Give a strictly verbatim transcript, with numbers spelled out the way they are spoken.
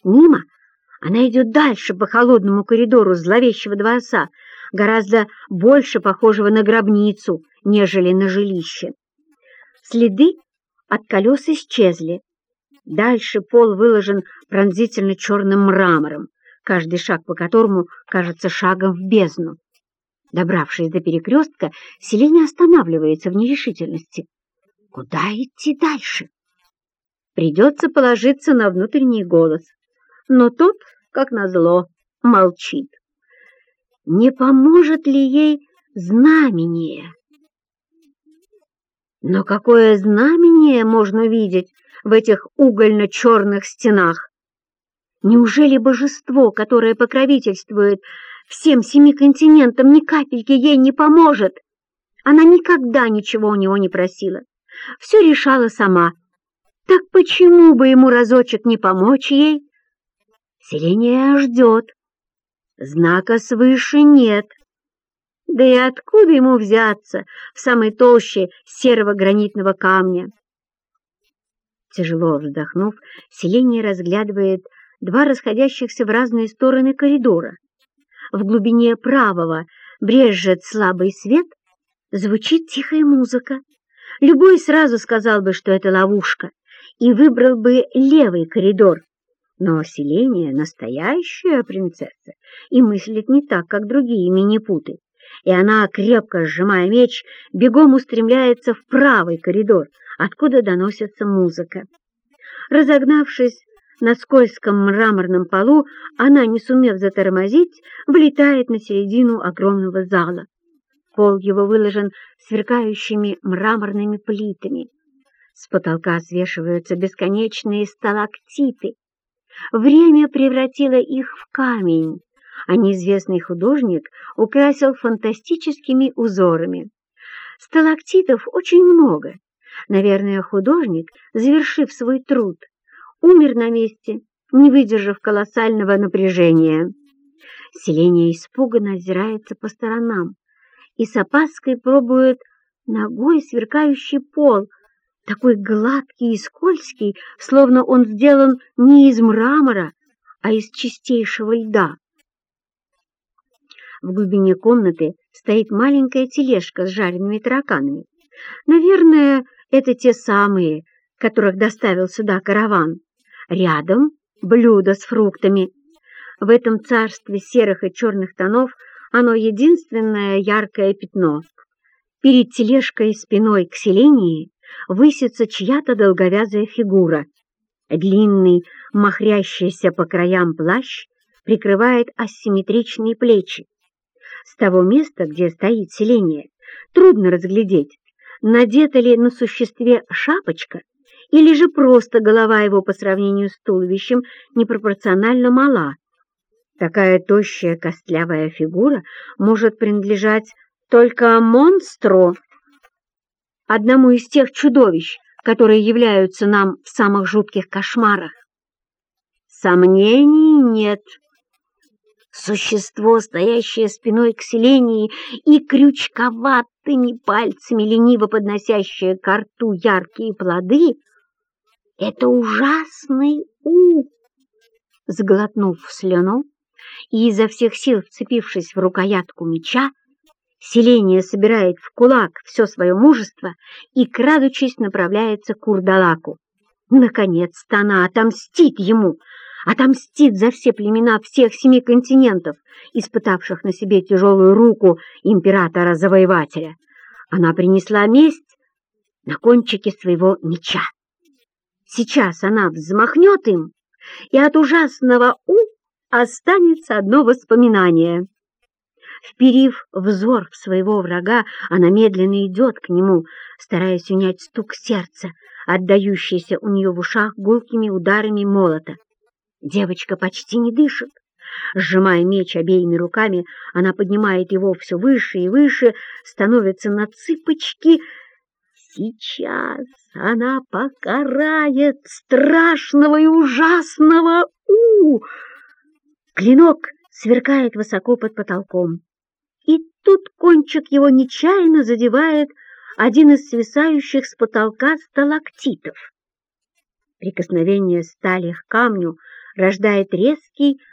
Мимо она идет дальше по холодному коридору зловещего дворца, гораздо больше похожего на гробницу, нежели на жилище. Следы от колес исчезли. Дальше пол выложен пронзительно черным мрамором, каждый шаг по которому кажется шагом в бездну. Добравшись до перекрестка, Селения останавливается в нерешительности. Куда идти дальше? Придется положиться на внутренний голос, но тот, как назло, молчит. Не поможет ли ей знамение? Но какое знамение можно видеть в этих угольно-черных стенах? Неужели божество, которое покровительствует всем семи континентам, ни капельки ей не поможет? Она никогда ничего у него не просила, все решала сама. Так почему бы ему разочек не помочь ей? Селения ждет. Знака свыше нет. Да и откуда ему взяться в самой толще серого гранитного камня? Тяжело вздохнув, Селения разглядывает два расходящихся в разные стороны коридора. В глубине правого брезжит слабый свет, звучит тихая музыка. Любой сразу сказал бы, что это ловушка, и выбрал бы левый коридор. Но Селения настоящая принцесса и мыслит не так, как другие минипуты, и она, крепко сжимая меч, бегом устремляется в правый коридор, откуда доносится музыка. Разогнавшись на скользком мраморном полу, она, не сумев затормозить, влетает на середину огромного зала. Пол его выложен сверкающими мраморными плитами. С потолка свешиваются бесконечные сталактиты. Время превратило их в камень, а неизвестный художник украсил фантастическими узорами. Сталактитов очень много. Наверное, художник, завершив свой труд, умер на месте, не выдержав колоссального напряжения. Селения испуганно озирается по сторонам и с опаской пробует ногой сверкающий пол, такой гладкий и скользкий, словно он сделан не из мрамора, а из чистейшего льда. В глубине комнаты стоит маленькая тележка с жареными тараканами. Наверное, это те самые, которых доставил сюда караван. Рядом блюдо с фруктами. В этом царстве серых и черных тонов оно единственное яркое пятно. Перед тележкой спиной к Селении высится чья-то долговязая фигура. Длинный, махрящийся по краям плащ прикрывает асимметричные плечи. С того места, где стоит Селения, трудно разглядеть, надета ли на существе шапочка, или же просто голова его по сравнению с туловищем непропорционально мала. Такая тощая костлявая фигура может принадлежать только монстру, одному из тех чудовищ, которые являются нам в самых жутких кошмарах. Сомнений нет. Существо, стоящее спиной к Селении и крючковатыми пальцами лениво подносящее ко рту яркие плоды, это ужасный У. Сглотнув слюну и изо всех сил вцепившись в рукоятку меча, Селения собирает в кулак все свое мужество и, крадучись, направляется к Урдалаку. Наконец-то она отомстит ему, отомстит за все племена всех семи континентов, испытавших на себе тяжелую руку императора-завоевателя. Она принесла месть на кончике своего меча. Сейчас она взмахнет им, и от ужасного «У» останется одно воспоминание. Вперив взор в своего врага, она медленно идет к нему, стараясь унять стук сердца, отдающийся у нее в ушах гулкими ударами молота. Девочка почти не дышит. Сжимая меч обеими руками, она поднимает его все выше и выше, становится на цыпочки. Сейчас она покарает страшного и ужасного У. Клинок сверкает высоко под потолком. И тут кончик его нечаянно задевает один из свисающих с потолка сталактитов. Прикосновение стали к камню рождает резкий